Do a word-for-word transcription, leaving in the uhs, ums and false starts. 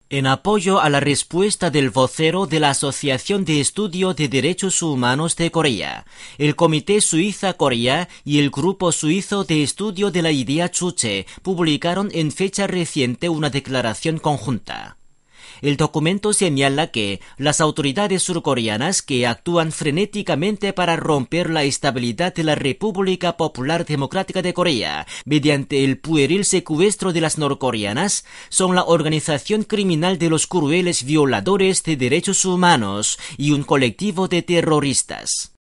En apoyo a la respuesta del vocero de la Asociación de Estudio de Derechos Humanos de Corea, el Comité Suiza-Corea y el Grupo Suizo de Estudio de la Idea Juche publicaron en fecha reciente una declaración conjunta. El documento señala que las autoridades surcoreanas que actúan frenéticamente para romper la estabilidad de la República Popular Democrática de Corea mediante el pueril secuestro de las norcoreanas son la organización criminal de los crueles violadores de derechos humanos y un colectivo de terroristas.